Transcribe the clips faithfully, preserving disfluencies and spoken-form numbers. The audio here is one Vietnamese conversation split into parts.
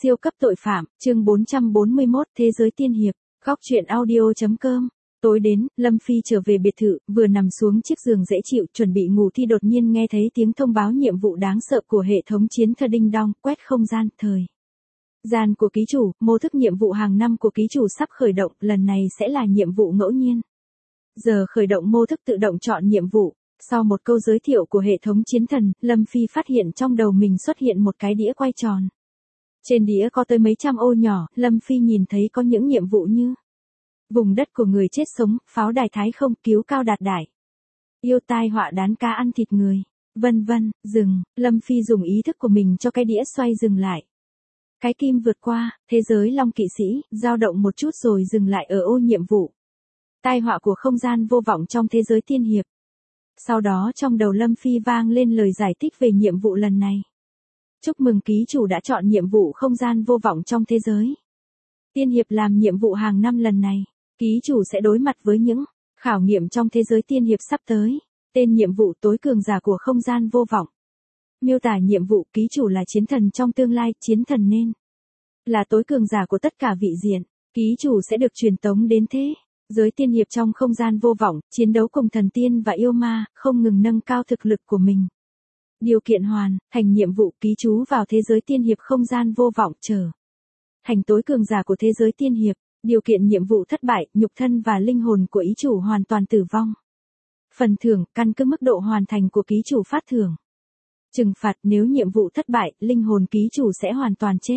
Siêu cấp tội phạm, chương bốn trăm bốn mươi mốt, Thế giới tiên hiệp, góc truyện audio.com. Tối đến, Lâm Phi trở về biệt thự, vừa nằm xuống chiếc giường dễ chịu, chuẩn bị ngủ thì đột nhiên nghe thấy tiếng thông báo nhiệm vụ đáng sợ của hệ thống chiến thơ đinh đong, quét không gian, thời gian của ký chủ, mô thức nhiệm vụ hàng năm của ký chủ sắp khởi động, lần này sẽ là nhiệm vụ ngẫu nhiên. Giờ khởi động mô thức tự động chọn nhiệm vụ. Sau một câu giới thiệu của hệ thống chiến thần, Lâm Phi phát hiện trong đầu mình xuất hiện một cái đĩa quay tròn. Trên đĩa có tới mấy trăm ô nhỏ, Lâm Phi nhìn thấy có những nhiệm vụ như vùng đất của người chết sống, pháo đài thái không, cứu cao đạt đại, yêu tai họa đán cá ăn thịt người, vân vân. Dừng, Lâm Phi dùng ý thức của mình cho cái đĩa xoay dừng lại. Cái kim vượt qua, thế giới long kỵ sĩ, dao động một chút rồi dừng lại ở ô nhiệm vụ. Tai họa của không gian vô vọng trong thế giới tiên hiệp. Sau đó trong đầu Lâm Phi vang lên lời giải thích về nhiệm vụ lần này. Chúc mừng ký chủ đã chọn nhiệm vụ không gian vô vọng trong thế giới tiên hiệp làm nhiệm vụ hàng năm lần này. Ký chủ sẽ đối mặt với những khảo nghiệm trong thế giới tiên hiệp sắp tới. Tên nhiệm vụ tối cường giả của không gian vô vọng. Miêu tả nhiệm vụ, ký chủ là chiến thần trong tương lai, chiến thần nên là tối cường giả của tất cả vị diện. Ký chủ sẽ được truyền tống đến thế giới tiên hiệp trong không gian vô vọng, chiến đấu cùng thần tiên và yêu ma, không ngừng nâng cao thực lực của mình. Điều kiện hoàn thành nhiệm vụ, ký chú vào thế giới tiên hiệp không gian vô vọng, trở thành tối cường giả của thế giới tiên hiệp. Điều kiện nhiệm vụ thất bại, nhục thân và linh hồn của ý chủ hoàn toàn tử vong. Phần thưởng, căn cứ mức độ hoàn thành của ký chủ phát thưởng. Trừng phạt, nếu nhiệm vụ thất bại, linh hồn ký chủ sẽ hoàn toàn chết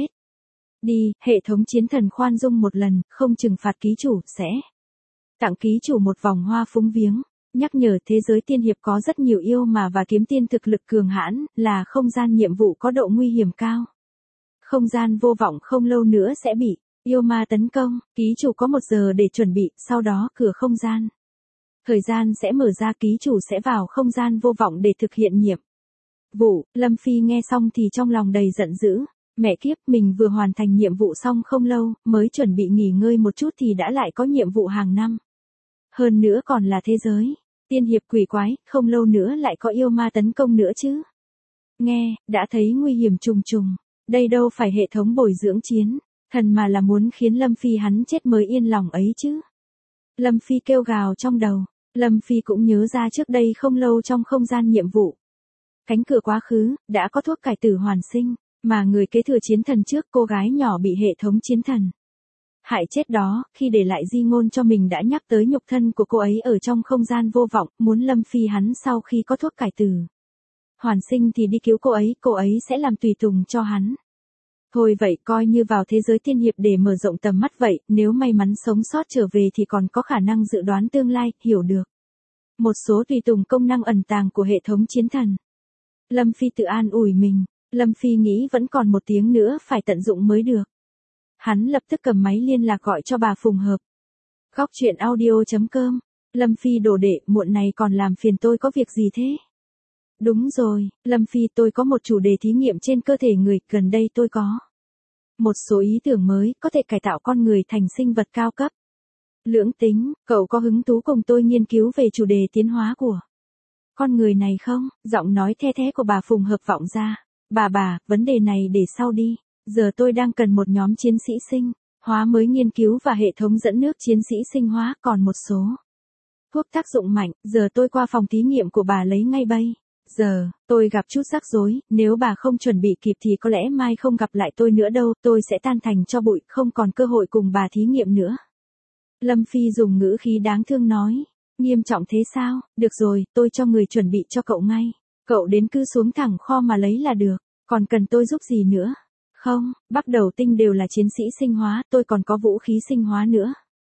đi. Hệ thống chiến thần khoan dung một lần, không trừng phạt ký chủ, sẽ tặng ký chủ một vòng hoa phúng viếng. Nhắc nhở, thế giới tiên hiệp có rất nhiều yêu mà và kiếm tiên thực lực cường hãn, là không gian nhiệm vụ có độ nguy hiểm cao. Không gian vô vọng không lâu nữa sẽ bị yêu ma tấn công, ký chủ có một giờ để chuẩn bị, sau đó cửa không gian thời gian sẽ mở ra, ký chủ sẽ vào không gian vô vọng để thực hiện nhiệm vụ. Lâm Phi nghe xong thì trong lòng đầy giận dữ. Mẹ kiếp, mình vừa hoàn thành nhiệm vụ xong không lâu, mới chuẩn bị nghỉ ngơi một chút thì đã lại có nhiệm vụ hàng năm. Hơn nữa còn là thế giới tiên hiệp quỷ quái, không lâu nữa lại có yêu ma tấn công nữa chứ. Nghe, đã thấy nguy hiểm trùng trùng. Đây đâu phải hệ thống bồi dưỡng chiến thần mà là muốn khiến Lâm Phi hắn chết mới yên lòng ấy chứ. Lâm Phi kêu gào trong đầu. Lâm Phi cũng nhớ ra trước đây không lâu trong không gian nhiệm vụ cánh cửa quá khứ, đã có thuốc cải tử hoàn sinh, mà người kế thừa chiến thần trước, cô gái nhỏ bị hệ thống chiến thần hại chết đó, khi để lại di ngôn cho mình đã nhắc tới nhục thân của cô ấy ở trong không gian vô vọng, muốn Lâm Phi hắn sau khi có thuốc cải tử hoàn sinh thì đi cứu cô ấy, cô ấy sẽ làm tùy tùng cho hắn. Thôi vậy coi như vào thế giới tiên hiệp để mở rộng tầm mắt vậy, nếu may mắn sống sót trở về thì còn có khả năng dự đoán tương lai, hiểu được một số tùy tùng công năng ẩn tàng của hệ thống chiến thần. Lâm Phi tự an ủi mình, Lâm Phi nghĩ vẫn còn một tiếng nữa phải tận dụng mới được. Hắn lập tức cầm máy liên lạc gọi cho bà Phùng Hợp. Góc truyện audio.com. Lâm Phi đồ đệ, muộn này còn làm phiền tôi có việc gì thế? Đúng rồi, Lâm Phi, tôi có một chủ đề thí nghiệm trên cơ thể người, gần đây tôi có một số ý tưởng mới, có thể cải tạo con người thành sinh vật cao cấp. Lưỡng tính, cậu có hứng thú cùng tôi nghiên cứu về chủ đề tiến hóa của con người này không? Giọng nói the thé của bà Phùng Hợp vọng ra. Bà bà, vấn đề này để sau đi. Giờ tôi đang cần một nhóm chiến sĩ sinh hóa mới nghiên cứu và hệ thống dẫn nước chiến sĩ sinh hóa, còn một số thuốc tác dụng mạnh, giờ tôi qua phòng thí nghiệm của bà lấy ngay bây giờ. Tôi gặp chút rắc rối, nếu bà không chuẩn bị kịp thì có lẽ mai không gặp lại tôi nữa đâu, tôi sẽ tan thành cho bụi, không còn cơ hội cùng bà thí nghiệm nữa. Lâm Phi dùng ngữ khí đáng thương nói. Nghiêm trọng thế sao? Được rồi, tôi cho người chuẩn bị cho cậu ngay. Cậu đến cứ xuống thẳng kho mà lấy là được. Còn cần tôi giúp gì nữa? Không, bắt đầu tinh đều là chiến sĩ sinh hóa, tôi còn có vũ khí sinh hóa nữa.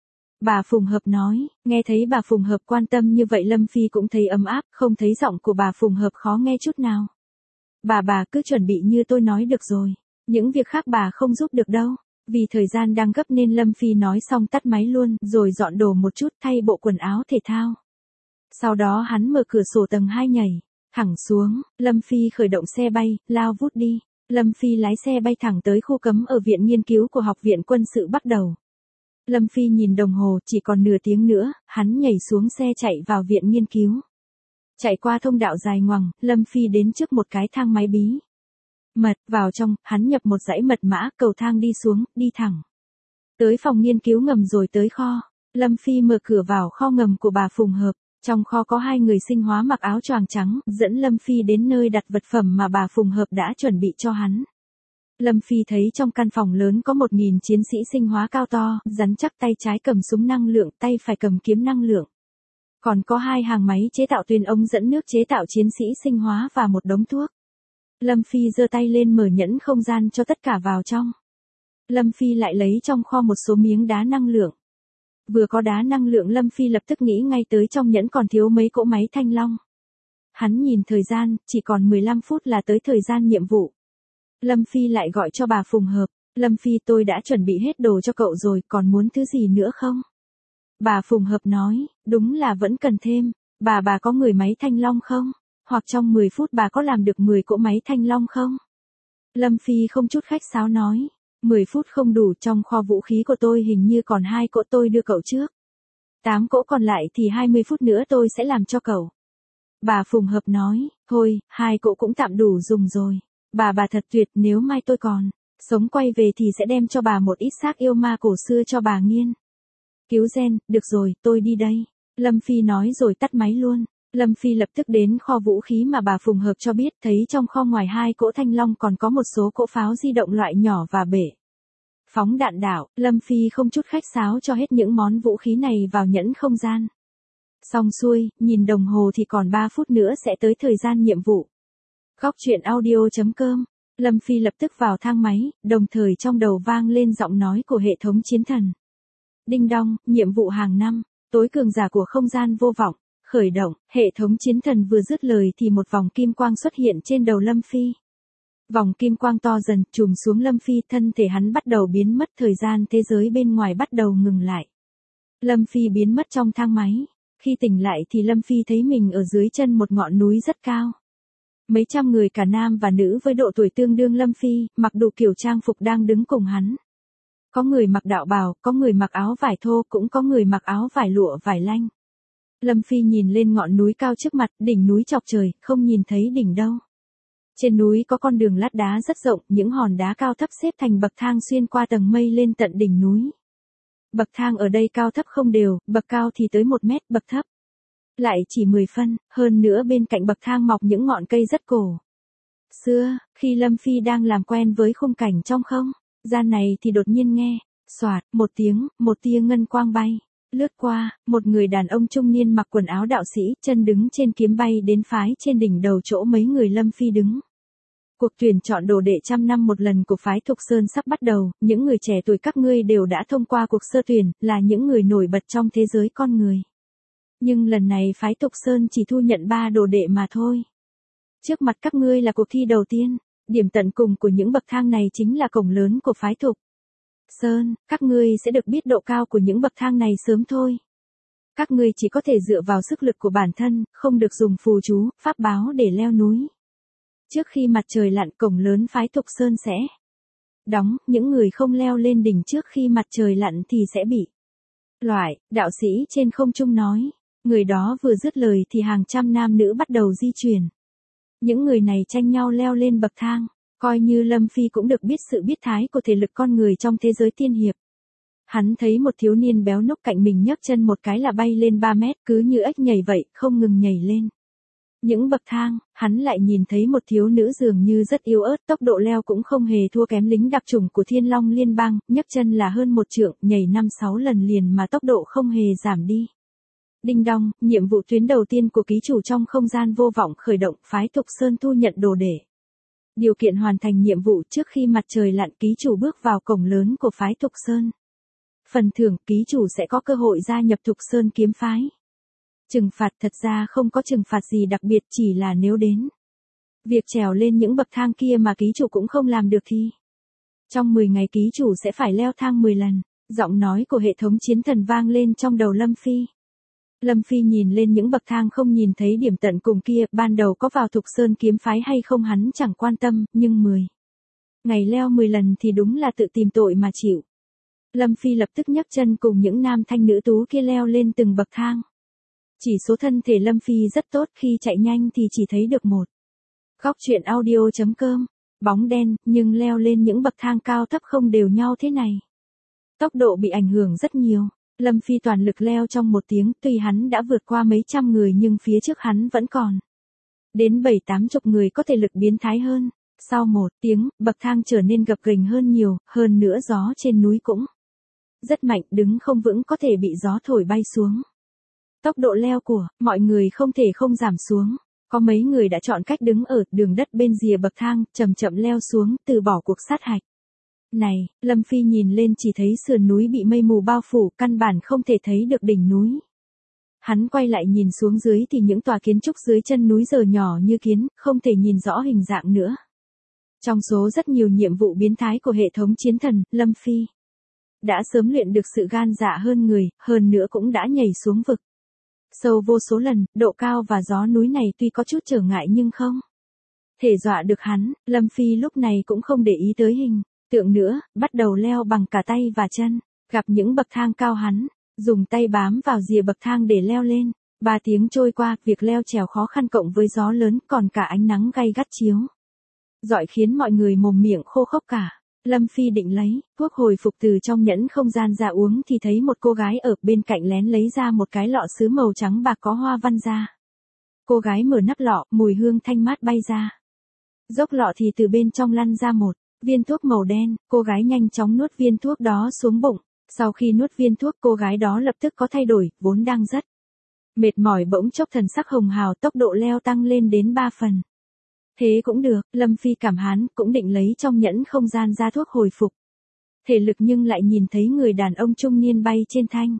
Bà Phùng Hợp nói, nghe thấy bà Phùng Hợp quan tâm như vậy Lâm Phi cũng thấy ấm áp, không thấy giọng của bà Phùng Hợp khó nghe chút nào. Bà bà cứ chuẩn bị như tôi nói được rồi. Những việc khác bà không giúp được đâu. Vì thời gian đang gấp nên Lâm Phi nói xong tắt máy luôn, rồi dọn đồ một chút, thay bộ quần áo thể thao. Sau đó hắn mở cửa sổ tầng hai nhảy thẳng xuống. Lâm Phi khởi động xe bay, lao vút đi. Lâm Phi lái xe bay thẳng tới khu cấm ở viện nghiên cứu của Học viện Quân sự bắt đầu. Lâm Phi nhìn đồng hồ, chỉ còn nửa tiếng nữa, hắn nhảy xuống xe chạy vào viện nghiên cứu. Chạy qua thông đạo dài ngoằng, Lâm Phi đến trước một cái thang máy bí Mật, vào trong, hắn nhập một dãy mật mã, cầu thang đi xuống, đi thẳng. Tới phòng nghiên cứu ngầm rồi tới kho. Lâm Phi mở cửa vào kho ngầm của bà Phùng Hợp. Trong kho có hai người sinh hóa mặc áo choàng trắng, dẫn Lâm Phi đến nơi đặt vật phẩm mà bà Phùng Hợp đã chuẩn bị cho hắn. Lâm Phi thấy trong căn phòng lớn có một nghìn chiến sĩ sinh hóa cao to, rắn chắc, tay trái cầm súng năng lượng, tay phải cầm kiếm năng lượng. Còn có hai hàng máy chế tạo tuyến ống dẫn nước chế tạo chiến sĩ sinh hóa và một đống thuốc. Lâm Phi giơ tay lên mở nhẫn không gian cho tất cả vào trong. Lâm Phi lại lấy trong kho một số miếng đá năng lượng. Vừa có đá năng lượng Lâm Phi lập tức nghĩ ngay tới trong nhẫn còn thiếu mấy cỗ máy thanh long. Hắn nhìn thời gian, chỉ còn mười lăm phút là tới thời gian nhiệm vụ. Lâm Phi lại gọi cho bà Phùng Hợp. Lâm Phi, tôi đã chuẩn bị hết đồ cho cậu rồi, còn muốn thứ gì nữa không? Bà Phùng Hợp nói, đúng là vẫn cần thêm. Bà bà có người máy thanh long không? Hoặc trong mười phút bà có làm được mười cỗ máy thanh long không? Lâm Phi không chút khách sáo nói. mười phút không đủ, trong kho vũ khí của tôi hình như còn hai cỗ, tôi đưa cậu trước. tám cỗ còn lại thì hai mươi phút nữa tôi sẽ làm cho cậu. Bà Phùng Hợp nói, thôi, hai cỗ cũng tạm đủ dùng rồi. Bà bà thật tuyệt, nếu mai tôi còn sống quay về thì sẽ đem cho bà một ít xác yêu ma cổ xưa cho bà nghiên cứu gen. Được rồi, tôi đi đây. Lâm Phi nói rồi tắt máy luôn. Lâm Phi lập tức đến kho vũ khí mà bà Phùng Hợp cho biết, thấy trong kho ngoài hai cỗ thanh long còn có một số cỗ pháo di động loại nhỏ và bể phóng đạn đạo. Lâm Phi không chút khách sáo cho hết những món vũ khí này vào nhẫn không gian. Xong xuôi, nhìn đồng hồ thì còn ba phút nữa sẽ tới thời gian nhiệm vụ. Góc truyện audio chấm com. Lâm Phi lập tức vào thang máy, đồng thời trong đầu vang lên giọng nói của hệ thống chiến thần. Đinh đong, nhiệm vụ hàng năm, tối cường giả của không gian vô vọng, khởi động. Hệ thống chiến thần vừa dứt lời thì một vòng kim quang xuất hiện trên đầu Lâm Phi. Vòng kim quang to dần, trùm xuống Lâm Phi, thân thể hắn bắt đầu biến mất, thời gian thế giới bên ngoài bắt đầu ngừng lại. Lâm Phi biến mất trong thang máy. Khi tỉnh lại thì Lâm Phi thấy mình ở dưới chân một ngọn núi rất cao. Mấy trăm người cả nam và nữ với độ tuổi tương đương Lâm Phi, mặc đủ kiểu trang phục đang đứng cùng hắn. Có người mặc đạo bào, có người mặc áo vải thô, cũng có người mặc áo vải lụa vải lanh. Lâm Phi nhìn lên ngọn núi cao trước mặt, đỉnh núi chọc trời, không nhìn thấy đỉnh đâu. Trên núi có con đường lát đá rất rộng, những hòn đá cao thấp xếp thành bậc thang xuyên qua tầng mây lên tận đỉnh núi. Bậc thang ở đây cao thấp không đều, bậc cao thì tới một mét, bậc thấp lại chỉ mười phân, hơn nữa bên cạnh bậc thang mọc những ngọn cây rất cổ xưa. Khi Lâm Phi đang làm quen với khung cảnh trong không gian này thì đột nhiên nghe, xoạt, một tiếng, một tia ngân quang bay lướt qua, một người đàn ông trung niên mặc quần áo đạo sĩ, chân đứng trên kiếm bay đến phái trên đỉnh đầu chỗ mấy người Lâm Phi đứng. Cuộc tuyển chọn đồ đệ trăm năm một lần của phái Thục Sơn sắp bắt đầu, những người trẻ tuổi các ngươi đều đã thông qua cuộc sơ tuyển, là những người nổi bật trong thế giới con người. Nhưng lần này phái Thục Sơn chỉ thu nhận ba đồ đệ mà thôi. Trước mặt các ngươi là cuộc thi đầu tiên, điểm tận cùng của những bậc thang này chính là cổng lớn của phái Thục Sơn, các ngươi sẽ được biết độ cao của những bậc thang này sớm thôi. Các ngươi chỉ có thể dựa vào sức lực của bản thân, không được dùng phù chú, pháp báo để leo núi. Trước khi mặt trời lặn, cổng lớn phái Thục Sơn sẽ đóng, những người không leo lên đỉnh trước khi mặt trời lặn thì sẽ bị loại. Đạo sĩ trên không trung nói. Người đó vừa dứt lời thì hàng trăm nam nữ bắt đầu di chuyển. Những người này tranh nhau leo lên bậc thang, coi như Lâm Phi cũng được biết sự biết thái của thể lực con người trong thế giới tiên hiệp. Hắn thấy một thiếu niên béo núc cạnh mình nhấc chân một cái là bay lên ba mét, cứ như ếch nhảy vậy, không ngừng nhảy lên những bậc thang. Hắn lại nhìn thấy một thiếu nữ dường như rất yếu ớt, tốc độ leo cũng không hề thua kém lính đặc chủng của Thiên Long Liên bang, nhấc chân là hơn một trượng, nhảy năm sáu lần liền mà tốc độ không hề giảm đi. Đinh đong, nhiệm vụ tuyến đầu tiên của ký chủ trong không gian vô vọng khởi động, phái Thục Sơn thu nhận đồ đệ. Điều kiện hoàn thành nhiệm vụ trước khi mặt trời lặn, ký chủ bước vào cổng lớn của phái Thục Sơn. Phần thưởng, ký chủ sẽ có cơ hội gia nhập Thục Sơn kiếm phái. Trừng phạt, thật ra không có trừng phạt gì đặc biệt, chỉ là nếu đến việc trèo lên những bậc thang kia mà ký chủ cũng không làm được thì trong mười ngày ký chủ sẽ phải leo thang mười lần. Giọng nói của hệ thống chiến thần vang lên trong đầu Lâm Phi. Lâm Phi nhìn lên những bậc thang không nhìn thấy điểm tận cùng kia, ban đầu có vào Thục Sơn kiếm phái hay không hắn chẳng quan tâm, nhưng mười ngày leo mười lần thì đúng là tự tìm tội mà chịu. Lâm Phi lập tức nhấc chân cùng những nam thanh nữ tú kia leo lên từng bậc thang. Chỉ số thân thể Lâm Phi rất tốt, khi chạy nhanh thì chỉ thấy được một. Góc truyện audio chấm com bóng đen, nhưng leo lên những bậc thang cao thấp không đều nhau thế này. Tốc độ bị ảnh hưởng rất nhiều. Lâm Phi toàn lực leo trong một tiếng, tuy hắn đã vượt qua mấy trăm người nhưng phía trước hắn vẫn còn đến bảy tám chục người có thể lực biến thái hơn. Sau một tiếng, bậc thang trở nên gập ghềnh hơn nhiều, hơn nữa gió trên núi cũng rất mạnh, đứng không vững có thể bị gió thổi bay xuống. Tốc độ leo của mọi người không thể không giảm xuống. Có mấy người đã chọn cách đứng ở đường đất bên rìa bậc thang, chậm chậm leo xuống, từ bỏ cuộc sát hạch. Này, Lâm Phi nhìn lên chỉ thấy sườn núi bị mây mù bao phủ, căn bản không thể thấy được đỉnh núi. Hắn quay lại nhìn xuống dưới thì những tòa kiến trúc dưới chân núi giờ nhỏ như kiến, không thể nhìn rõ hình dạng nữa. Trong số rất nhiều nhiệm vụ biến thái của hệ thống chiến thần, Lâm Phi đã sớm luyện được sự gan dạ hơn người, hơn nữa cũng đã nhảy xuống vực sâu vô số lần. Độ cao và gió núi này tuy có chút trở ngại nhưng không thể dọa được hắn. Lâm Phi lúc này cũng không để ý tới hình tượng nữa, bắt đầu leo bằng cả tay và chân. Gặp những bậc thang cao hắn dùng tay bám vào rìa bậc thang để leo lên. Ba tiếng trôi qua, việc leo trèo khó khăn cộng với gió lớn còn cả ánh nắng gay gắt chiếu rọi khiến mọi người mồm miệng khô khốc cả. Lâm Phi định lấy thuốc hồi phục từ trong nhẫn không gian ra uống thì thấy một cô gái ở bên cạnh lén lấy ra một cái lọ sứ màu trắng bạc có hoa văn ra. Cô gái mở nắp lọ, mùi hương thanh mát bay ra. Dốc lọ thì từ bên trong lăn ra một viên thuốc màu đen, cô gái nhanh chóng nuốt viên thuốc đó xuống bụng. Sau khi nuốt viên thuốc, cô gái đó lập tức có thay đổi, vốn đang rất mệt mỏi bỗng chốc thần sắc hồng hào, tốc độ leo tăng lên đến ba phần. Thế cũng được, Lâm Phi cảm hán, cũng định lấy trong nhẫn không gian ra thuốc hồi phục thể lực nhưng lại nhìn thấy người đàn ông trung niên bay trên thanh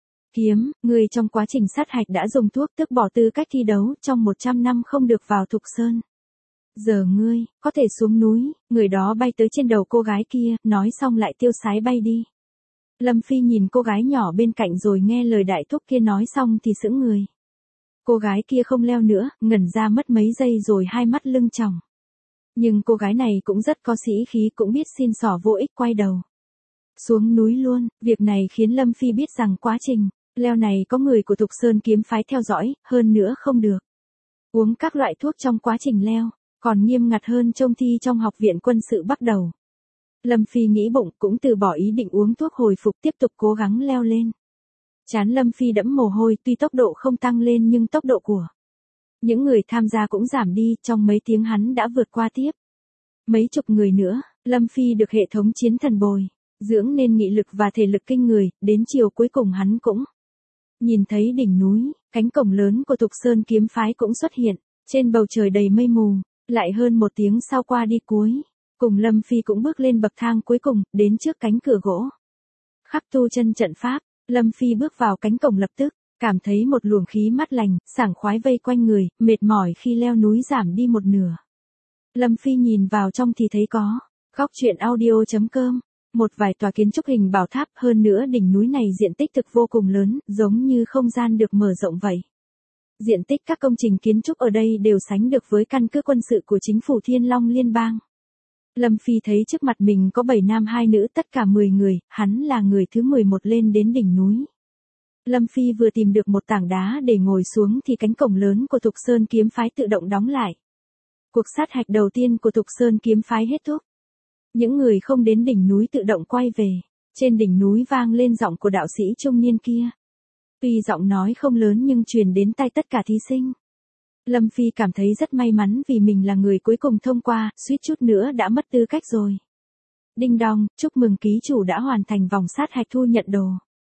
kiếm. Người trong quá trình sát hạch đã dùng thuốc tước bỏ tư cách thi đấu, trong một trăm năm không được vào Thục Sơn. Giờ ngươi có thể xuống núi. Người đó bay tới trên đầu cô gái kia, nói xong lại tiêu sái bay đi. Lâm Phi nhìn cô gái nhỏ bên cạnh rồi nghe lời đại thúc kia nói xong thì sững người. Cô gái kia không leo nữa, ngẩn ra mất mấy giây rồi hai mắt lưng tròng. Nhưng cô gái này cũng rất có sĩ khí, cũng biết xin xỏ vô ích, quay đầu xuống núi luôn. Việc này khiến Lâm Phi biết rằng quá trình leo này có người của Thục Sơn kiếm phái theo dõi, hơn nữa không được uống các loại thuốc trong quá trình leo, còn nghiêm ngặt hơn trông thi trong học viện quân sự bắt đầu. Lâm Phi nghĩ bụng, cũng từ bỏ ý định uống thuốc hồi phục, tiếp tục cố gắng leo lên. Trán Lâm Phi đẫm mồ hôi, tuy tốc độ không tăng lên nhưng tốc độ của những người tham gia cũng giảm đi, trong mấy tiếng hắn đã vượt qua tiếp mấy chục người nữa. Lâm Phi được hệ thống chiến thần bồi dưỡng nên nghị lực và thể lực kinh người, đến chiều cuối cùng hắn cũng nhìn thấy đỉnh núi, cánh cổng lớn của Thục Sơn kiếm phái cũng xuất hiện, trên bầu trời đầy mây mù. Lại hơn một tiếng sau qua đi cuối cùng, Lâm Phi cũng bước lên bậc thang cuối cùng, đến trước cánh cửa gỗ khắc tu chân trận pháp. Lâm Phi bước vào cánh cổng lập tức cảm thấy một luồng khí mát lành, sảng khoái vây quanh người, mệt mỏi khi leo núi giảm đi một nửa. Lâm Phi nhìn vào trong thì thấy có góc truyện audio chấm com, một vài tòa kiến trúc hình bảo tháp, hơn nữa đỉnh núi này diện tích thực vô cùng lớn, giống như không gian được mở rộng vậy. Diện tích các công trình kiến trúc ở đây đều sánh được với căn cứ quân sự của chính phủ Thiên Long Liên bang. Lâm Phi thấy trước mặt mình có bảy nam hai nữ, tất cả mười người, hắn là người thứ mười một lên đến đỉnh núi. Lâm Phi vừa tìm được một tảng đá để ngồi xuống thì cánh cổng lớn của Thục Sơn kiếm phái tự động đóng lại. Cuộc sát hạch đầu tiên của Thục Sơn kiếm phái hết thúc. Những người không đến đỉnh núi tự động quay về. Trên đỉnh núi vang lên giọng của đạo sĩ trung niên kia. Tuy giọng nói không lớn nhưng truyền đến tai tất cả thí sinh. Lâm Phi cảm thấy rất may mắn vì mình là người cuối cùng thông qua, suýt chút nữa đã mất tư cách rồi. Đinh đong, chúc mừng ký chủ đã hoàn thành vòng sát hạch thu nhận đồ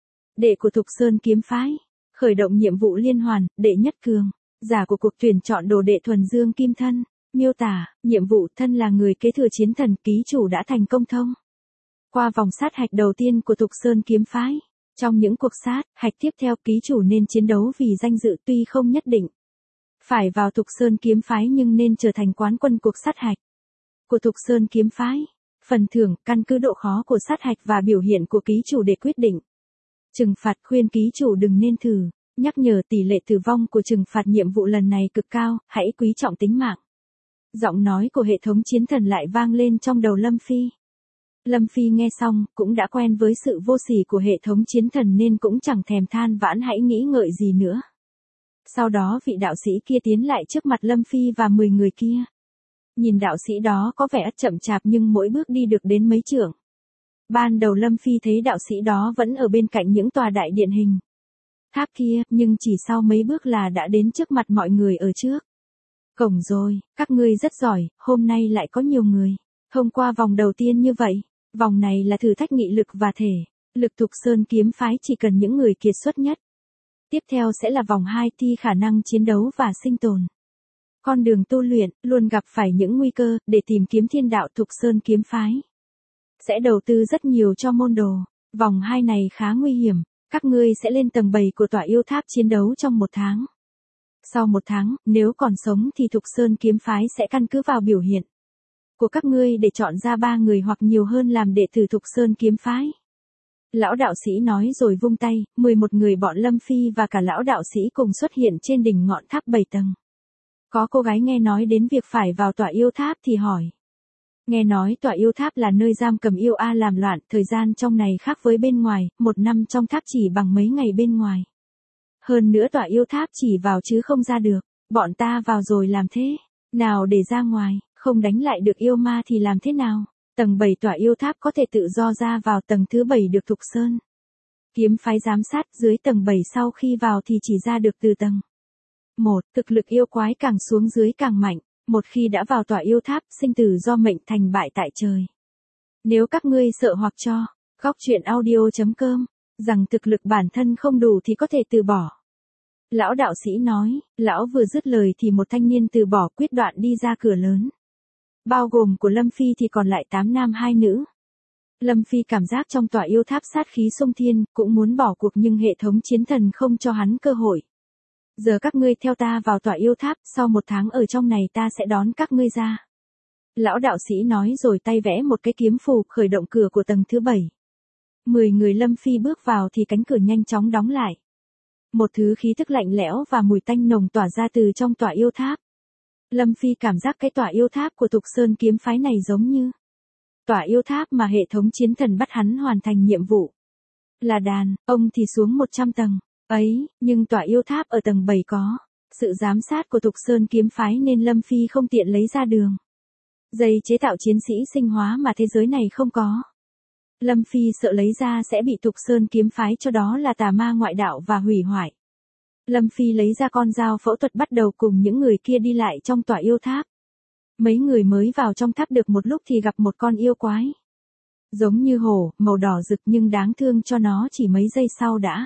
đệ của Thục Sơn kiếm phái. Khởi động nhiệm vụ liên hoàn, đệ nhất cường giả của cuộc tuyển chọn đồ đệ thuần dương kim thân. Miêu tả, nhiệm vụ thân là người kế thừa chiến thần, ký chủ đã thành công thông qua vòng sát hạch đầu tiên của Thục Sơn kiếm phái. Trong những cuộc sát hạch tiếp theo, ký chủ nên chiến đấu vì danh dự, tuy không nhất định phải vào Thục Sơn kiếm phái nhưng nên trở thành quán quân cuộc sát hạch của Thục Sơn kiếm phái. Phần thưởng, căn cứ độ khó của sát hạch và biểu hiện của ký chủ để quyết định. Trừng phạt, khuyên ký chủ đừng nên thử. Nhắc nhở, tỷ lệ tử vong của trừng phạt nhiệm vụ lần này cực cao, hãy quý trọng tính mạng. Giọng nói của hệ thống chiến thần lại vang lên trong đầu Lâm Phi. Lâm Phi nghe xong, cũng đã quen với sự vô sỉ của hệ thống chiến thần nên cũng chẳng thèm than vãn hãy nghĩ ngợi gì nữa. Sau đó vị đạo sĩ kia tiến lại trước mặt Lâm Phi và mười người kia. Nhìn đạo sĩ đó có vẻ chậm chạp nhưng mỗi bước đi được đến mấy trượng. Ban đầu Lâm Phi thấy đạo sĩ đó vẫn ở bên cạnh những tòa đại điện hình tháp kia, nhưng chỉ sau mấy bước là đã đến trước mặt mọi người ở trước cổng rồi. Các ngươi rất giỏi, hôm nay lại có nhiều người. Thông qua vòng đầu tiên như vậy, vòng này là thử thách nghị lực và thể lực Thục Sơn kiếm phái chỉ cần những người kiệt xuất nhất. Tiếp theo sẽ là vòng hai thi khả năng chiến đấu và sinh tồn. Con đường tu luyện luôn gặp phải những nguy cơ, để tìm kiếm thiên đạo Thục Sơn kiếm phái sẽ đầu tư rất nhiều cho môn đồ. Vòng hai này khá nguy hiểm, các ngươi sẽ lên tầng bảy của tòa yêu tháp chiến đấu trong một tháng. Sau một tháng, nếu còn sống thì Thục Sơn kiếm phái sẽ căn cứ vào biểu hiện của các ngươi để chọn ra ba người hoặc nhiều hơn làm đệ tử Thục Sơn kiếm phái. Lão đạo sĩ nói rồi vung tay, mười một người bọn Lâm Phi và cả lão đạo sĩ cùng xuất hiện trên đỉnh ngọn tháp bảy tầng. Có cô gái nghe nói đến việc phải vào tòa yêu tháp thì hỏi. Nghe nói tòa yêu tháp là nơi giam cầm yêu A làm loạn, thời gian trong này khác với bên ngoài, một năm trong tháp chỉ bằng mấy ngày bên ngoài. Hơn nữa tòa yêu tháp chỉ vào chứ không ra được, bọn ta vào rồi làm thế nào để ra ngoài, không đánh lại được yêu ma thì làm thế nào? Tầng bảy tòa yêu tháp có thể tự do ra vào, tầng thứ bảy được Thục Sơn kiếm phái giám sát, dưới tầng bảy sau khi vào thì chỉ ra được từ tầng một. Thực lực yêu quái càng xuống dưới càng mạnh, một khi đã vào tòa yêu tháp, sinh tử do mệnh, thành bại tại trời. Nếu các ngươi sợ hoặc cho góc truyện audio chấm com rằng thực lực bản thân không đủ thì có thể từ bỏ. Lão đạo sĩ nói, lão vừa dứt lời thì một thanh niên từ bỏ quyết đoạn đi ra cửa lớn. Bao gồm của Lâm Phi thì còn lại tám nam hai nữ. Lâm Phi cảm giác trong tòa yêu tháp sát khí xung thiên, cũng muốn bỏ cuộc nhưng hệ thống chiến thần không cho hắn cơ hội. Giờ các ngươi theo ta vào tòa yêu tháp, sau một tháng ở trong này ta sẽ đón các ngươi ra. Lão đạo sĩ nói rồi tay vẽ một cái kiếm phù khởi động cửa của tầng thứ bảy. Mười người Lâm Phi bước vào thì cánh cửa nhanh chóng đóng lại. Một thứ khí tức lạnh lẽo và mùi tanh nồng tỏa ra từ trong tòa yêu tháp. Lâm Phi cảm giác cái tòa yêu tháp của Thục Sơn kiếm phái này giống như tòa yêu tháp mà hệ thống chiến thần bắt hắn hoàn thành nhiệm vụ. Là đàn, ông thì xuống một trăm tầng. Ấy, nhưng tòa yêu tháp ở tầng bảy có sự giám sát của Thục Sơn kiếm phái nên Lâm Phi không tiện lấy ra đường dây chế tạo chiến sĩ sinh hóa mà thế giới này không có. Lâm Phi sợ lấy ra sẽ bị Thục Sơn kiếm phái cho đó là tà ma ngoại đạo và hủy hoại. Lâm Phi lấy ra con dao phẫu thuật bắt đầu cùng những người kia đi lại trong tòa yêu tháp. Mấy người mới vào trong tháp được một lúc thì gặp một con yêu quái. Giống như hổ, màu đỏ rực nhưng đáng thương cho nó chỉ mấy giây sau đã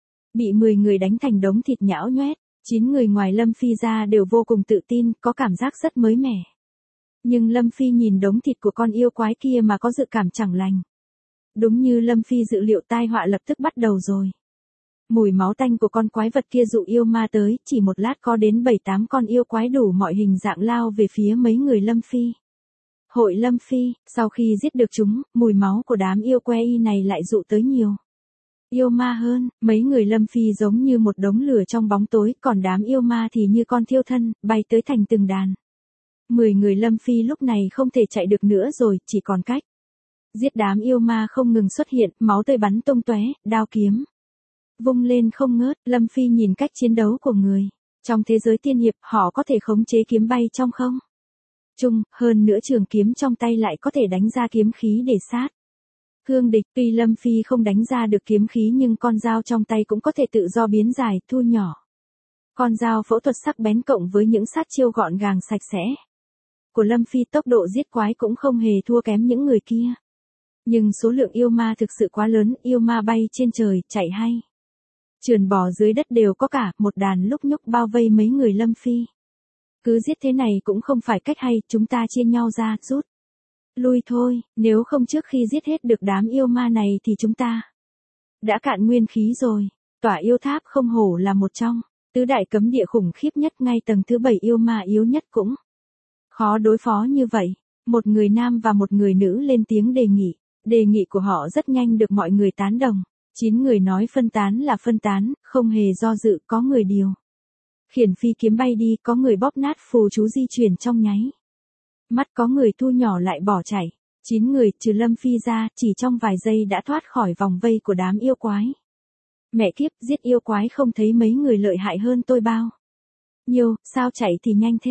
bị mười người đánh thành đống thịt nhão nhoét. Chín người ngoài Lâm Phi ra đều vô cùng tự tin, có cảm giác rất mới mẻ. Nhưng Lâm Phi nhìn đống thịt của con yêu quái kia mà có dự cảm chẳng lành. Đúng như Lâm Phi dự liệu, tai họa lập tức bắt đầu rồi. Mùi máu tanh của con quái vật kia dụ yêu ma tới, chỉ một lát có đến bảy tám con yêu quái đủ mọi hình dạng lao về phía mấy người Lâm Phi. Hội Lâm Phi, sau khi giết được chúng, mùi máu của đám yêu quái y này lại dụ tới nhiều yêu ma hơn. Mấy người Lâm Phi giống như một đống lửa trong bóng tối, còn đám yêu ma thì như con thiêu thân, bay tới thành từng đàn. Mười người Lâm Phi lúc này không thể chạy được nữa rồi, chỉ còn cách giết đám yêu ma không ngừng xuất hiện, máu tươi bắn tung tóe, đao kiếm vung lên không ngớt. Lâm Phi nhìn cách chiến đấu của người trong thế giới tiên hiệp, họ có thể khống chế kiếm bay trong không trung, hơn nữa trường kiếm trong tay lại có thể đánh ra kiếm khí để sát thương địch. Tuy Lâm Phi không đánh ra được kiếm khí nhưng con dao trong tay cũng có thể tự do biến dài, thu nhỏ. Con dao phẫu thuật sắc bén cộng với những sát chiêu gọn gàng sạch sẽ của Lâm Phi, tốc độ giết quái cũng không hề thua kém những người kia. Nhưng số lượng yêu ma thực sự quá lớn, yêu ma bay trên trời, chạy hay trườn bò dưới đất đều có cả, một đàn lúc nhúc bao vây mấy người Lâm Phi. Cứ giết thế này cũng không phải cách hay, chúng ta chia nhau ra, rút lui thôi, nếu không trước khi giết hết được đám yêu ma này thì chúng ta đã cạn nguyên khí rồi. Tòa yêu tháp không hổ là một trong tứ đại cấm địa khủng khiếp nhất, ngay tầng thứ bảy yêu ma yếu nhất cũng khó đối phó như vậy. Một người nam và một người nữ lên tiếng đề nghị. Đề nghị của họ rất nhanh được mọi người tán đồng. Chín người nói phân tán là phân tán, không hề do dự, có người điều khiển phi kiếm bay đi, có người bóp nát phù chú di chuyển trong nháy mắt, có người thu nhỏ lại bỏ chạy. Chín người, trừ Lâm Phi ra, chỉ trong vài giây đã thoát khỏi vòng vây của đám yêu quái. Mẹ kiếp, giết yêu quái không thấy mấy người lợi hại hơn tôi bao nhiêu, sao chạy thì nhanh thế?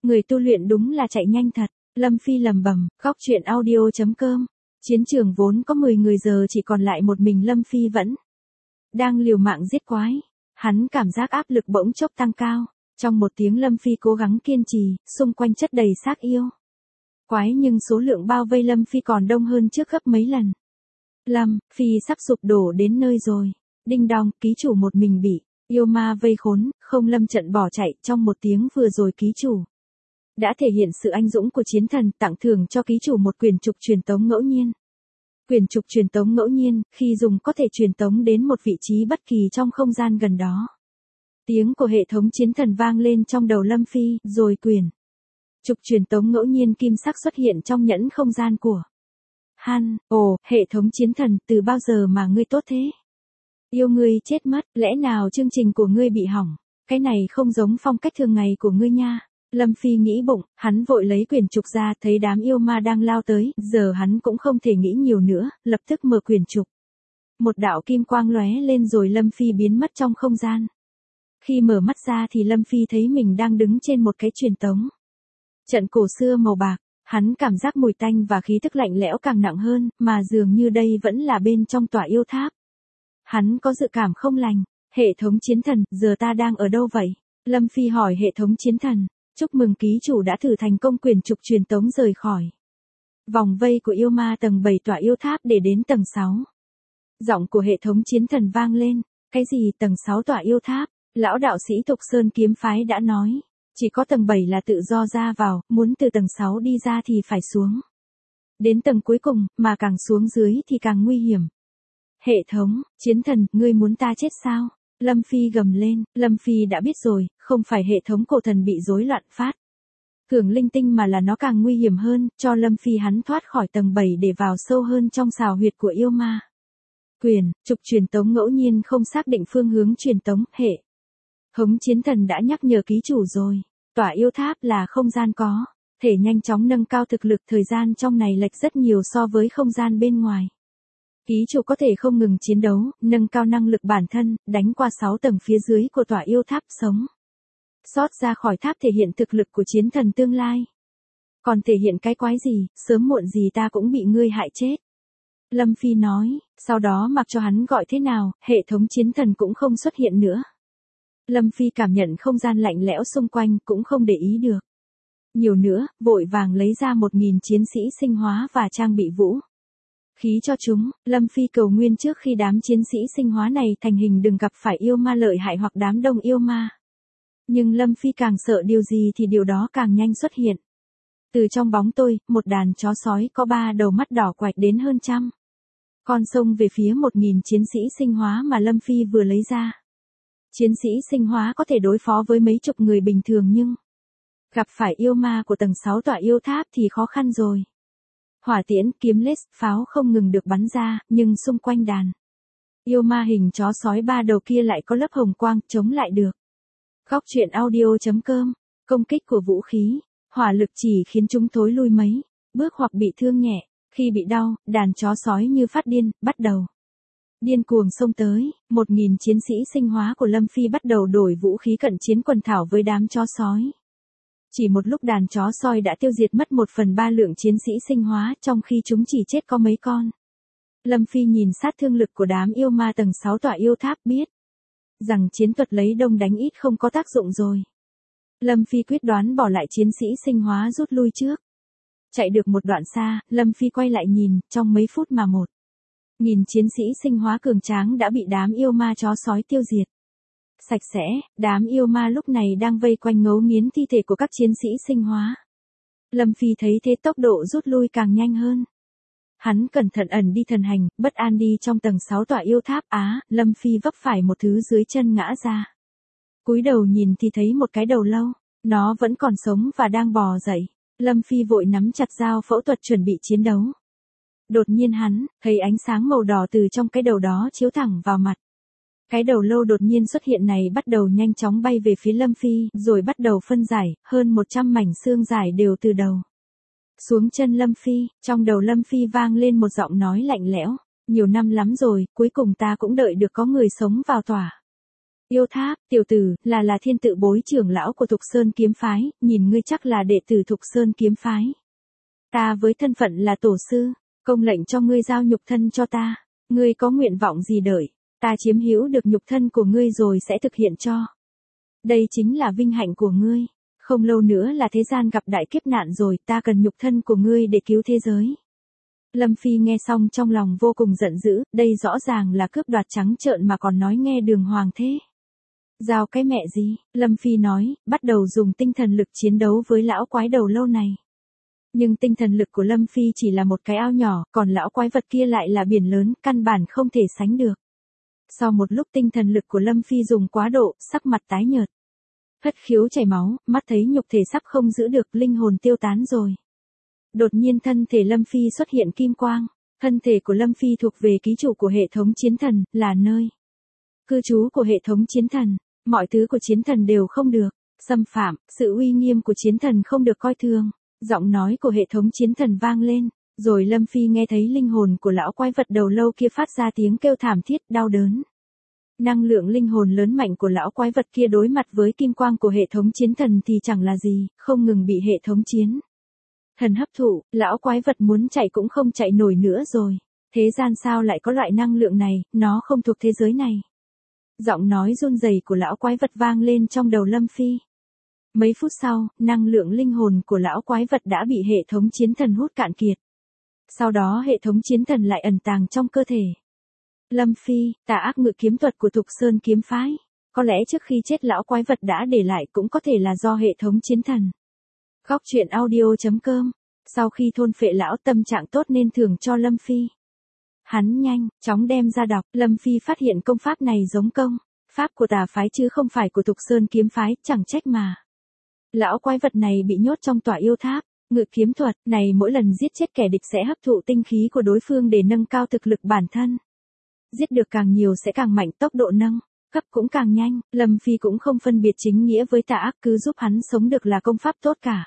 Người tu luyện đúng là chạy nhanh thật. Lâm Phi lầm bầm, khóc chuyện audio.com. Chiến trường vốn có mười người giờ chỉ còn lại một mình Lâm Phi vẫn đang liều mạng giết quái. Hắn cảm giác áp lực bỗng chốc tăng cao. Trong một tiếng Lâm Phi cố gắng kiên trì, xung quanh chất đầy xác yêu quái nhưng số lượng bao vây Lâm Phi còn đông hơn trước gấp mấy lần. Lâm Phi sắp sụp đổ đến nơi rồi. Đinh đong, ký chủ một mình bị yêu ma vây khốn, không lâm trận bỏ chạy. Trong một tiếng vừa rồi ký chủ đã thể hiện sự anh dũng của chiến thần, tặng thưởng cho ký chủ một quyển trục truyền tống ngẫu nhiên. Quyển trục truyền tống ngẫu nhiên, khi dùng có thể truyền tống đến một vị trí bất kỳ trong không gian gần đó. Tiếng của hệ thống chiến thần vang lên trong đầu Lâm Phi, rồi quyển trục truyền tống ngẫu nhiên kim sắc xuất hiện trong nhẫn không gian của hắn. Ồ, hệ thống chiến thần, từ bao giờ mà ngươi tốt thế? Yêu ngươi chết mất, lẽ nào chương trình của ngươi bị hỏng? Cái này không giống phong cách thường ngày của ngươi nha. Lâm Phi nghĩ bụng, hắn vội lấy quyển trục ra, thấy đám yêu ma đang lao tới, giờ hắn cũng không thể nghĩ nhiều nữa, lập tức mở quyển trục. Một đạo kim quang lóe lên rồi Lâm Phi biến mất trong không gian. Khi mở mắt ra thì Lâm Phi thấy mình đang đứng trên một cái truyền tống trận cổ xưa màu bạc. Hắn cảm giác mùi tanh và khí tức lạnh lẽo càng nặng hơn, mà dường như đây vẫn là bên trong tòa yêu tháp. Hắn có dự cảm không lành. Hệ thống chiến thần, giờ ta đang ở đâu vậy? Lâm Phi hỏi hệ thống chiến thần. Chúc mừng ký chủ đã thử thành công quyển trục truyền tống rời khỏi vòng vây của yêu ma tầng bảy tòa yêu tháp để đến tầng sáu. Giọng của hệ thống chiến thần vang lên. Cái gì tầng sáu tòa yêu tháp? Lão đạo sĩ Thục Sơn kiếm phái đã nói. Chỉ có tầng bảy là tự do ra vào, muốn từ tầng sáu đi ra thì phải xuống đến tầng cuối cùng, mà càng xuống dưới thì càng nguy hiểm. Hệ thống, chiến thần, ngươi muốn ta chết sao? Lâm Phi gầm lên, Lâm Phi đã biết rồi, không phải hệ thống cổ thần bị rối loạn phát thưởng linh tinh mà là nó càng nguy hiểm hơn, cho Lâm Phi hắn thoát khỏi tầng bảy để vào sâu hơn trong xào huyệt của yêu ma. Quyền, trục truyền tống ngẫu nhiên không xác định phương hướng truyền tống, hệ thống chiến thần đã nhắc nhở ký chủ rồi. Tòa yêu tháp là không gian có thể nhanh chóng nâng cao thực lực, thời gian trong này lệch rất nhiều so với không gian bên ngoài. Ký chủ có thể không ngừng chiến đấu, nâng cao năng lực bản thân, đánh qua sáu tầng phía dưới của tòa yêu tháp, sống sót ra khỏi tháp thể hiện thực lực của chiến thần tương lai. Còn thể hiện cái quái gì, sớm muộn gì ta cũng bị ngươi hại chết. Lâm Phi nói, sau đó mặc cho hắn gọi thế nào, hệ thống chiến thần cũng không xuất hiện nữa. Lâm Phi cảm nhận không gian lạnh lẽo xung quanh, cũng không để ý được nhiều nữa, vội vàng lấy ra một nghìn chiến sĩ sinh hóa và trang bị vũ khí cho chúng. Lâm Phi cầu nguyên trước khi đám chiến sĩ sinh hóa này thành hình đừng gặp phải yêu ma lợi hại hoặc đám đông yêu ma. Nhưng Lâm Phi càng sợ điều gì thì điều đó càng nhanh xuất hiện. Từ trong bóng tối, một đàn chó sói có ba đầu mắt đỏ quạch đến hơn trăm con xông về phía một nghìn chiến sĩ sinh hóa mà Lâm Phi vừa lấy ra. Chiến sĩ sinh hóa có thể đối phó với mấy chục người bình thường nhưng gặp phải yêu ma của tầng sáu tòa yêu tháp thì khó khăn rồi. Hỏa tiễn, kiếm lết, pháo không ngừng được bắn ra, nhưng xung quanh đàn yêu ma hình chó sói ba đầu kia lại có lớp hồng quang chống lại được. Góc truyện audio.com. Công kích của vũ khí, hỏa lực chỉ khiến chúng thối lui mấy bước hoặc bị thương nhẹ. Khi bị đau, đàn chó sói như phát điên, bắt đầu điên cuồng xông tới. Một nghìn chiến sĩ sinh hóa của Lâm Phi bắt đầu đổi vũ khí cận chiến quần thảo với đám chó sói. Chỉ một lúc đàn chó sói đã tiêu diệt mất một phần ba lượng chiến sĩ sinh hóa, trong khi chúng chỉ chết có mấy con. Lâm Phi nhìn sát thương lực của đám yêu ma tầng sáu tòa yêu tháp, biết rằng chiến thuật lấy đông đánh ít không có tác dụng rồi. Lâm Phi quyết đoán bỏ lại chiến sĩ sinh hóa rút lui trước. Chạy được một đoạn xa, Lâm Phi quay lại nhìn, trong mấy phút mà một nghìn chiến sĩ sinh hóa cường tráng đã bị đám yêu ma chó sói tiêu diệt sạch sẽ. Đám yêu ma lúc này đang vây quanh ngấu nghiến thi thể của các chiến sĩ sinh hóa. Lâm Phi thấy thế tốc độ rút lui càng nhanh hơn. Hắn cẩn thận ẩn đi thần hành, bất an đi trong tầng sáu tòa yêu tháp. Á, Lâm Phi vấp phải một thứ dưới chân ngã ra. Cúi đầu nhìn thì thấy một cái đầu lâu, nó vẫn còn sống và đang bò dậy. Lâm Phi vội nắm chặt dao phẫu thuật chuẩn bị chiến đấu. Đột nhiên hắn thấy ánh sáng màu đỏ từ trong cái đầu đó chiếu thẳng vào mặt. Cái đầu lâu đột nhiên xuất hiện này bắt đầu nhanh chóng bay về phía Lâm Phi, rồi bắt đầu phân giải, hơn một trăm mảnh xương giải đều từ đầu xuống chân Lâm Phi. Trong đầu Lâm Phi vang lên một giọng nói lạnh lẽo, nhiều năm lắm rồi, cuối cùng ta cũng đợi được có người sống vào tòa Yêu Tháp, tiểu tử, là là thiên tự bối trưởng lão của Thục Sơn kiếm phái, nhìn ngươi chắc là đệ tử Thục Sơn kiếm phái. Ta với thân phận là tổ sư, công lệnh cho ngươi giao nhục thân cho ta, ngươi có nguyện vọng gì đợi, ta chiếm hữu được nhục thân của ngươi rồi sẽ thực hiện cho. Đây chính là vinh hạnh của ngươi, không lâu nữa là thế gian gặp đại kiếp nạn rồi, ta cần nhục thân của ngươi để cứu thế giới. Lâm Phi nghe xong trong lòng vô cùng giận dữ, đây rõ ràng là cướp đoạt trắng trợn mà còn nói nghe đường hoàng thế. Giao cái mẹ gì, Lâm Phi nói, bắt đầu dùng tinh thần lực chiến đấu với lão quái đầu lâu này. Nhưng tinh thần lực của Lâm Phi chỉ là một cái ao nhỏ, còn lão quái vật kia lại là biển lớn, căn bản không thể sánh được. Sau một lúc tinh thần lực của Lâm Phi dùng quá độ, sắc mặt tái nhợt. Hất khiếu chảy máu, mắt thấy nhục thể sắp không giữ được, linh hồn tiêu tán rồi. Đột nhiên thân thể Lâm Phi xuất hiện kim quang, thân thể của Lâm Phi thuộc về ký chủ của hệ thống chiến thần, là nơi cư trú của hệ thống chiến thần, mọi thứ của chiến thần đều không được xâm phạm, sự uy nghiêm của chiến thần không được coi thường. Giọng nói của hệ thống chiến thần vang lên, rồi Lâm Phi nghe thấy linh hồn của lão quái vật đầu lâu kia phát ra tiếng kêu thảm thiết, đau đớn. Năng lượng linh hồn lớn mạnh của lão quái vật kia đối mặt với kim quang của hệ thống chiến thần thì chẳng là gì, không ngừng bị hệ thống chiến thần hấp thụ, lão quái vật muốn chạy cũng không chạy nổi nữa rồi. Thế gian sao lại có loại năng lượng này, nó không thuộc thế giới này. Giọng nói run rẩy của lão quái vật vang lên trong đầu Lâm Phi. Mấy phút sau, năng lượng linh hồn của lão quái vật đã bị hệ thống chiến thần hút cạn kiệt. Sau đó hệ thống chiến thần lại ẩn tàng trong cơ thể. Lâm Phi, tà ác ngự kiếm thuật của Thục Sơn kiếm phái. Có lẽ trước khi chết lão quái vật đã để lại, cũng có thể là do hệ thống chiến thần. Góc truyện audio chấm com. Sau khi thôn phệ lão, tâm trạng tốt nên thưởng cho Lâm Phi. Hắn nhanh, chóng đem ra đọc, Lâm Phi phát hiện công pháp này giống công pháp của tà phái chứ không phải của Thục Sơn kiếm phái, chẳng trách mà. Lão quái vật này bị nhốt trong tòa yêu tháp, ngự kiếm thuật này mỗi lần giết chết kẻ địch sẽ hấp thụ tinh khí của đối phương để nâng cao thực lực bản thân. Giết được càng nhiều sẽ càng mạnh, tốc độ nâng cấp cũng càng nhanh. Lâm Phi cũng không phân biệt chính nghĩa với tà ác, cứ giúp hắn sống được là công pháp tốt cả.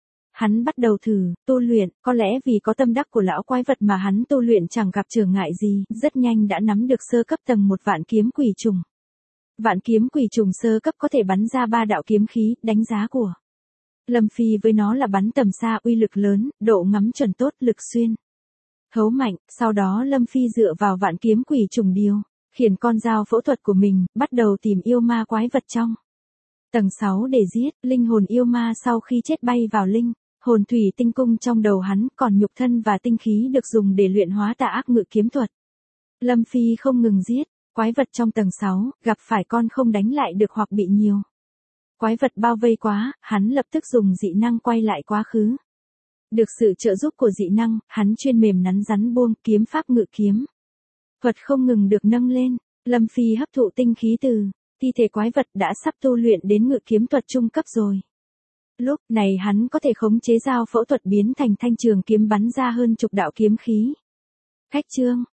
Hắn bắt đầu thử tu luyện, có lẽ vì có tâm đắc của lão quái vật mà hắn tu luyện chẳng gặp trở ngại gì, rất nhanh đã nắm được sơ cấp tầng một vạn kiếm quỷ trùng. Vạn kiếm quỷ trùng sơ cấp có thể bắn ra ba đạo kiếm khí, đánh giá của Lâm Phi với nó là bắn tầm xa, uy lực lớn, độ ngắm chuẩn tốt, lực xuyên thấu mạnh. Sau đó Lâm Phi dựa vào vạn kiếm quỷ trùng điều khiển con dao phẫu thuật của mình, bắt đầu tìm yêu ma quái vật trong tầng sáu để giết. Linh hồn yêu ma sau khi chết bay vào linh hồn thủy tinh cung trong đầu hắn, còn nhục thân và tinh khí được dùng để luyện hóa tà ác ngự kiếm thuật. Lâm Phi không ngừng giết quái vật trong tầng sáu, gặp phải con không đánh lại được hoặc bị nhiều quái vật bao vây quá, hắn lập tức dùng dị năng quay lại quá khứ. Được sự trợ giúp của dị năng, hắn chuyên mềm nắn rắn buông, kiếm pháp ngự kiếm thuật không ngừng được nâng lên. Lâm Phi hấp thụ tinh khí từ thi thể quái vật, đã sắp tu luyện đến ngự kiếm thuật trung cấp rồi. Lúc này hắn có thể khống chế dao phẫu thuật biến thành thanh trường kiếm bắn ra hơn chục đạo kiếm khí. Khách chương,